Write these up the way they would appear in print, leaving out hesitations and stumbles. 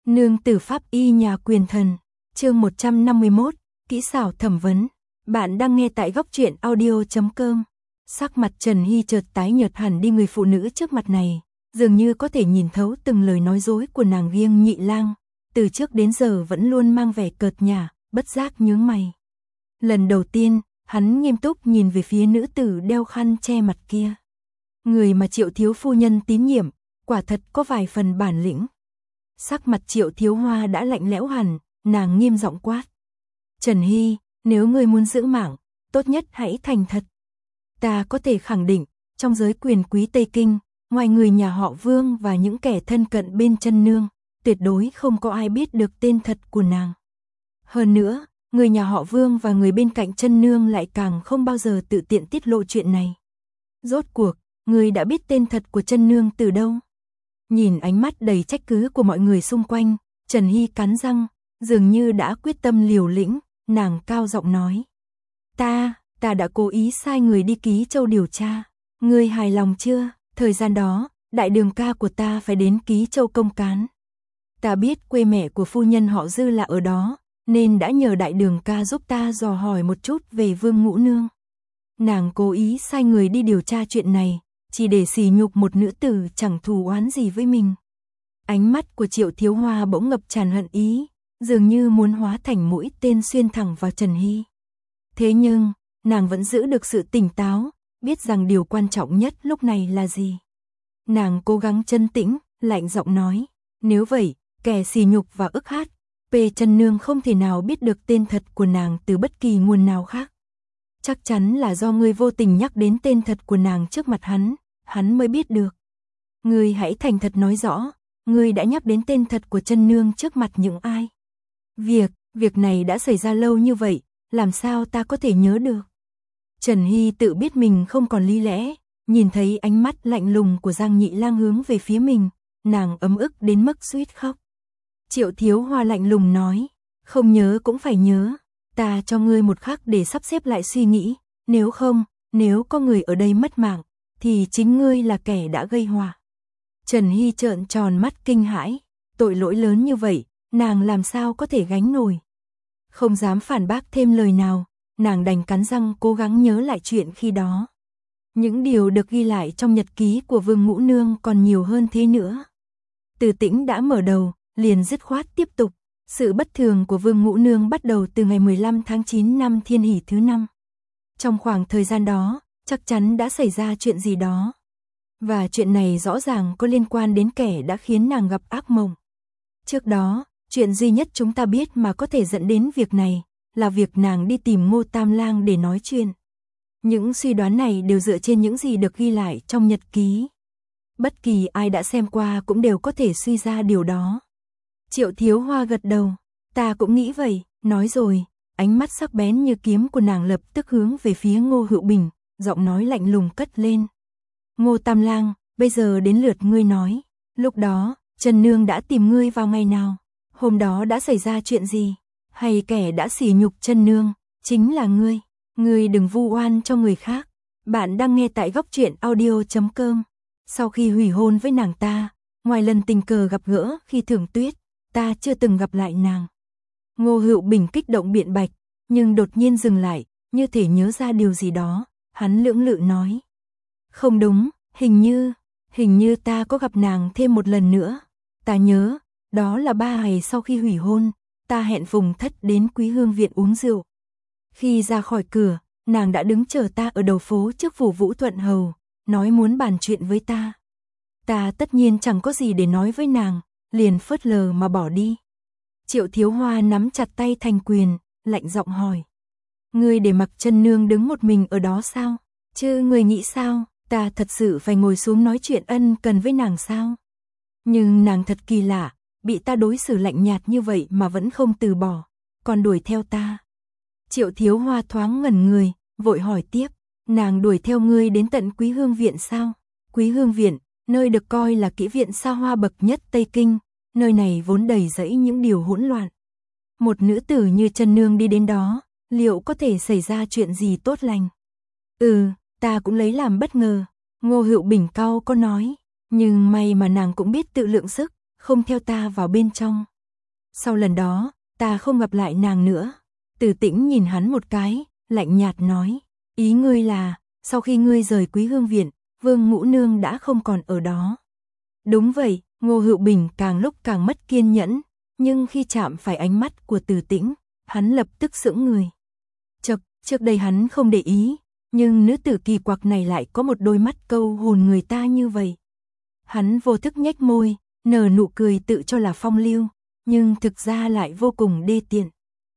Nương tử pháp y nhà quyền thần, chương 151, kỹ xảo thẩm vấn. Bạn đang nghe tại góc truyện audio.com. Sắc mặt Trần Hy chợt tái nhợt hẳn đi, người phụ nữ trước mặt này, dường như có thể nhìn thấu từng lời nói dối của nàng riêng Nhị Lang, từ trước đến giờ vẫn luôn mang vẻ cợt nhả, bất giác nhướng mày. Lần đầu tiên, hắn nghiêm túc nhìn về phía nữ tử đeo khăn che mặt kia. Người mà Triệu thiếu phu nhân tín nhiệm, quả thật có vài phần bản lĩnh. Sắc mặt Triệu Thiếu Hoa đã lạnh lẽo hẳn, nàng nghiêm giọng quát. Trần Hy, nếu ngươi muốn giữ mạng, tốt nhất hãy thành thật. Ta có thể khẳng định, trong giới quyền quý Tây Kinh, ngoài người nhà họ Vương và những kẻ thân cận bên chân nương, tuyệt đối không có ai biết được tên thật của nàng. Hơn nữa, người nhà họ Vương và người bên cạnh chân nương lại càng không bao giờ tự tiện tiết lộ chuyện này. Rốt cuộc, ngươi đã biết tên thật của chân nương từ đâu? Nhìn ánh mắt đầy trách cứ của mọi người xung quanh, Trần Hy cắn răng, dường như đã quyết tâm liều lĩnh, nàng cao giọng nói. Ta đã cố ý sai người đi Ký Châu điều tra. Ngươi hài lòng chưa? Thời gian đó, đại đường ca của ta phải đến Ký Châu công cán. Ta biết quê mẹ của phu nhân họ Dư là ở đó, nên đã nhờ đại đường ca giúp ta dò hỏi một chút về Vương Ngũ Nương. Nàng cố ý sai người đi điều tra chuyện này, chỉ để sỉ nhục một nữ tử chẳng thù oán gì với mình. Ánh mắt của Triệu Thiếu Hoa bỗng ngập tràn hận ý, dường như muốn hóa thành mũi tên xuyên thẳng vào Trần Hy. Thế nhưng, nàng vẫn giữ được sự tỉnh táo, biết rằng điều quan trọng nhất lúc này là gì. Nàng cố gắng trấn tĩnh, lạnh giọng nói, nếu vậy, kẻ sỉ nhục và ức hát, chân nương không thể nào biết được tên thật của nàng từ bất kỳ nguồn nào khác. Chắc chắn là do ngươi vô tình nhắc đến tên thật của nàng trước mặt hắn mới biết được. Ngươi hãy thành thật nói rõ, ngươi đã nhắc đến tên thật của chân nương trước mặt những ai? Việc này đã xảy ra lâu như vậy, làm sao ta có thể nhớ được? Trần Hy tự biết mình không còn lý lẽ, nhìn thấy ánh mắt lạnh lùng của Giang Nhị Lang hướng về phía mình, nàng ấm ức đến mức suýt khóc. Triệu Thiếu Hoa lạnh lùng nói, không nhớ cũng phải nhớ, ta cho ngươi một khắc để sắp xếp lại suy nghĩ, nếu có người ở đây mất mạng, thì chính ngươi là kẻ đã gây họa. Trần Hy trợn tròn mắt kinh hãi, tội lỗi lớn như vậy, nàng làm sao có thể gánh nổi. Không dám phản bác thêm lời nào, nàng đành cắn răng cố gắng nhớ lại chuyện khi đó. Những điều được ghi lại trong nhật ký của Vương Ngũ Nương còn nhiều hơn thế nữa. Từ Tĩnh đã mở đầu, liền dứt khoát tiếp tục. Sự bất thường của Vương Ngũ Nương bắt đầu từ ngày 15 tháng 9 năm Thiên Hỷ thứ 5. Trong khoảng thời gian đó, chắc chắn đã xảy ra chuyện gì đó. Và chuyện này rõ ràng có liên quan đến kẻ đã khiến nàng gặp ác mộng. Trước đó, chuyện duy nhất chúng ta biết mà có thể dẫn đến việc này, là việc nàng đi tìm Ngô Tam Lang để nói chuyện. Những suy đoán này đều dựa trên những gì được ghi lại trong nhật ký. Bất kỳ ai đã xem qua cũng đều có thể suy ra điều đó. Triệu Thiếu Hoa gật đầu, ta cũng nghĩ vậy, nói rồi, ánh mắt sắc bén như kiếm của nàng lập tức hướng về phía Ngô Hữu Bình, giọng nói lạnh lùng cất lên. Ngô Tam Lang, bây giờ đến lượt ngươi nói, lúc đó, Trần Nương đã tìm ngươi vào ngày nào? Hôm đó đã xảy ra chuyện gì? Hay kẻ đã sỉ nhục Trần Nương, chính là ngươi? Ngươi đừng vu oan cho người khác. Bạn đang nghe tại góc truyện audio.com. Sau khi hủy hôn với nàng ta, ngoài lần tình cờ gặp gỡ khi Thưởng Tuyết, ta chưa từng gặp lại nàng. Ngô Hữu Bình kích động biện bạch, nhưng đột nhiên dừng lại, như thể nhớ ra điều gì đó, hắn lưỡng lự nói. Không đúng, hình như ta có gặp nàng thêm một lần nữa. Ta nhớ, đó là 3 ngày sau khi hủy hôn, ta hẹn Phùng Thất đến Quý Hương Viện uống rượu. Khi ra khỏi cửa, nàng đã đứng chờ ta ở đầu phố trước phủ Vũ Thuận Hầu, nói muốn bàn chuyện với ta. Ta tất nhiên chẳng có gì để nói với nàng, liền phớt lờ mà bỏ đi. Triệu Thiếu Hoa nắm chặt tay thành quyền, lạnh giọng hỏi. Ngươi để mặc chân nương đứng một mình ở đó sao? Chứ ngươi nghĩ sao, ta thật sự phải ngồi xuống nói chuyện ân cần với nàng sao? Nhưng nàng thật kỳ lạ, bị ta đối xử lạnh nhạt như vậy mà vẫn không từ bỏ, còn đuổi theo ta. Triệu Thiếu Hoa thoáng ngẩn người, vội hỏi tiếp, nàng đuổi theo ngươi đến tận Quý Hương Viện sao? Quý Hương Viện, nơi được coi là kỹ viện xa hoa bậc nhất Tây Kinh, nơi này vốn đầy rẫy những điều hỗn loạn. Một nữ tử như Trần Nương đi đến đó, liệu có thể xảy ra chuyện gì tốt lành? Ta cũng lấy làm bất ngờ, Ngô Hữu Bình cau có nói, nhưng may mà nàng cũng biết tự lượng sức, không theo ta vào bên trong. Sau lần đó, ta không gặp lại nàng nữa. Từ Tĩnh nhìn hắn một cái, lạnh nhạt nói, ý ngươi là, sau khi ngươi rời Quý Hương Viện, Vương Ngũ Nương đã không còn ở đó. Đúng vậy, Ngô Hữu Bình càng lúc càng mất kiên nhẫn, nhưng khi chạm phải ánh mắt của Từ Tĩnh, hắn lập tức sững người. Trước đây hắn không để ý, nhưng nữ tử kỳ quặc này lại có một đôi mắt câu hồn người ta như vậy. Hắn vô thức nhếch môi, nở nụ cười tự cho là phong lưu, nhưng thực ra lại vô cùng đê tiện.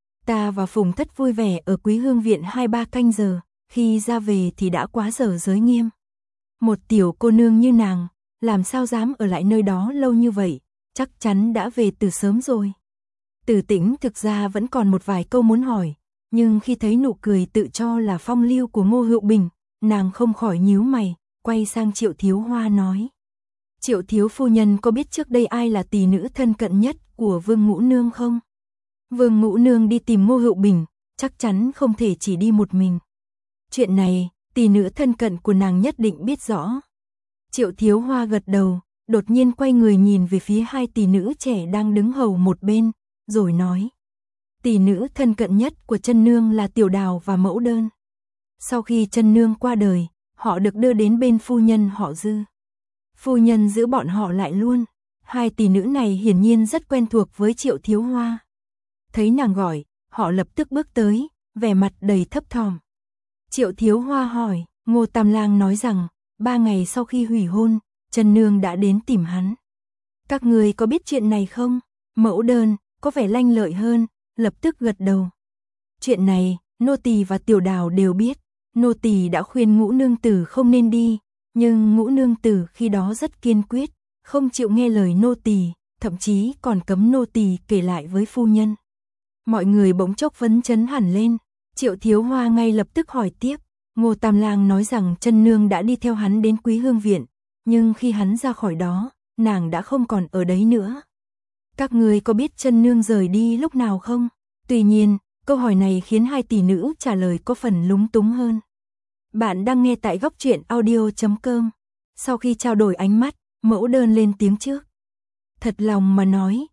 Ta và Phùng Thất vui vẻ ở Quý Hương Viện 2-3 canh giờ, khi ra về thì đã quá giờ giới nghiêm. Một tiểu cô nương như nàng, làm sao dám ở lại nơi đó lâu như vậy, chắc chắn đã về từ sớm rồi. Từ Tĩnh thực ra vẫn còn một vài câu muốn hỏi, nhưng khi thấy nụ cười tự cho là phong lưu của Ngô Hữu Bình, nàng không khỏi nhíu mày, quay sang Triệu Thiếu Hoa nói. Triệu thiếu phu nhân có biết trước đây ai là tỷ nữ thân cận nhất của Vương Ngũ Nương không? Vương Ngũ Nương đi tìm Ngô Hữu Bình, chắc chắn không thể chỉ đi một mình. Chuyện này, tỷ nữ thân cận của nàng nhất định biết rõ. Triệu Thiếu Hoa gật đầu, đột nhiên quay người nhìn về phía hai tỷ nữ trẻ đang đứng hầu một bên, rồi nói. Tỷ nữ thân cận nhất của chân nương là Tiểu Đào và Mẫu Đơn. Sau khi chân nương qua đời, họ được đưa đến bên phu nhân họ Dư. Phu nhân giữ bọn họ lại luôn. Hai tỷ nữ này hiển nhiên rất quen thuộc với Triệu Thiếu Hoa. Thấy nàng gọi, họ lập tức bước tới, vẻ mặt đầy thấp thỏm. Triệu Thiếu Hoa hỏi, Ngô Tam Lang nói rằng, 3 ngày sau khi hủy hôn, chân nương đã đến tìm hắn. Các người có biết chuyện này không? Mẫu Đơn, có vẻ lanh lợi hơn, lập tức gật đầu. Chuyện này, nô tỳ và Tiểu Đào đều biết, nô tỳ đã khuyên Ngũ nương tử không nên đi, nhưng Ngũ nương tử khi đó rất kiên quyết, không chịu nghe lời nô tỳ, thậm chí còn cấm nô tỳ kể lại với phu nhân. Mọi người bỗng chốc phấn chấn hẳn lên, Triệu Thiếu Hoa ngay lập tức hỏi tiếp, Ngô Tam Lang nói rằng chân nương đã đi theo hắn đến Quý Hương Viện, nhưng khi hắn ra khỏi đó, nàng đã không còn ở đấy nữa. Các người có biết chân nương rời đi lúc nào không? Tuy nhiên, câu hỏi này khiến hai tỷ nữ trả lời có phần lúng túng hơn. Bạn đang nghe tại góc truyện audio.com. Sau khi trao đổi ánh mắt, Mẫu Đơn lên tiếng trước. Thật lòng mà nói,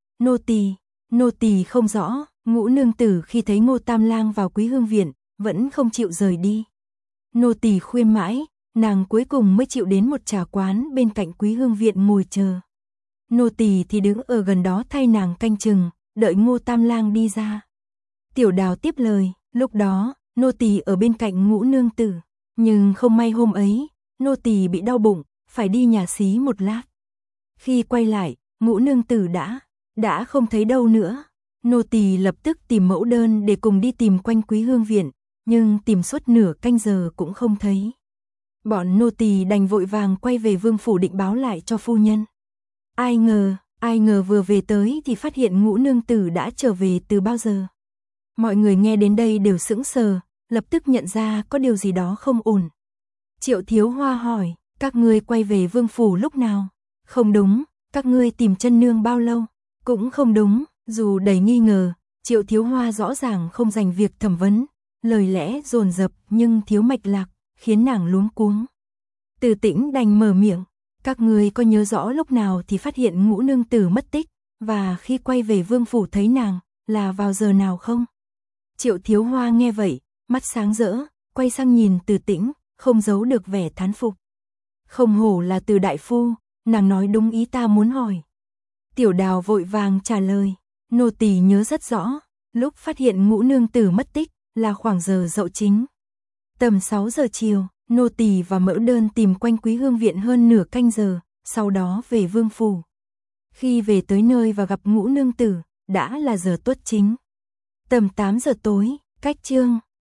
nô tỳ không rõ, Ngũ nương tử khi thấy Ngô Tam Lang vào Quý Hương Viện, vẫn không chịu rời đi. Nô tỳ khuyên mãi, nàng cuối cùng mới chịu đến một trà quán bên cạnh Quý Hương Viện ngồi chờ. Nô tỳ thì đứng ở gần đó thay nàng canh chừng, đợi Ngô Tam Lang đi ra. Tiểu Đào tiếp lời, lúc đó, nô tỳ ở bên cạnh Ngũ nương tử, nhưng không may hôm ấy, nô tỳ bị đau bụng, phải đi nhà xí một lát. Khi quay lại, Ngũ nương tử đã không thấy đâu nữa. Nô tỳ lập tức tìm Mẫu Đơn để cùng đi tìm quanh Quý Hương Viện, nhưng tìm suốt nửa canh giờ cũng không thấy. Bọn nô tỳ đành vội vàng quay về vương phủ định báo lại cho phu nhân. Ai ngờ vừa về tới thì phát hiện Ngũ nương tử đã trở về từ bao giờ. Mọi người nghe đến đây đều sững sờ, lập tức nhận ra có điều gì đó không ổn. Triệu Thiếu Hoa hỏi, các ngươi quay về vương phủ lúc nào? Không đúng, các ngươi tìm chân nương bao lâu? Cũng không đúng, dù đầy nghi ngờ, Triệu Thiếu Hoa rõ ràng không dành việc thẩm vấn, lời lẽ dồn dập nhưng thiếu mạch lạc, khiến nàng luống cuống. Từ Tĩnh đành mở miệng, các ngươi có nhớ rõ lúc nào thì phát hiện Ngũ nương tử mất tích, và khi quay về vương phủ thấy nàng, là vào giờ nào không? Triệu Thiếu Hoa nghe vậy, mắt sáng rỡ, quay sang nhìn Từ Tĩnh, không giấu được vẻ thán phục. Không hổ là Từ đại phu, nàng nói đúng ý ta muốn hỏi. Tiểu Đào vội vàng trả lời, nô tỳ nhớ rất rõ, lúc phát hiện Ngũ nương tử mất tích là khoảng giờ dậu chính. Tầm 6 giờ chiều, nô tỳ và Mẫu Đơn tìm quanh Quý Hương Viện hơn nửa canh giờ, sau đó về vương phủ. Khi về tới nơi và gặp Ngũ nương tử, đã là giờ tuất chính. Tầm 8 giờ tối, cách chương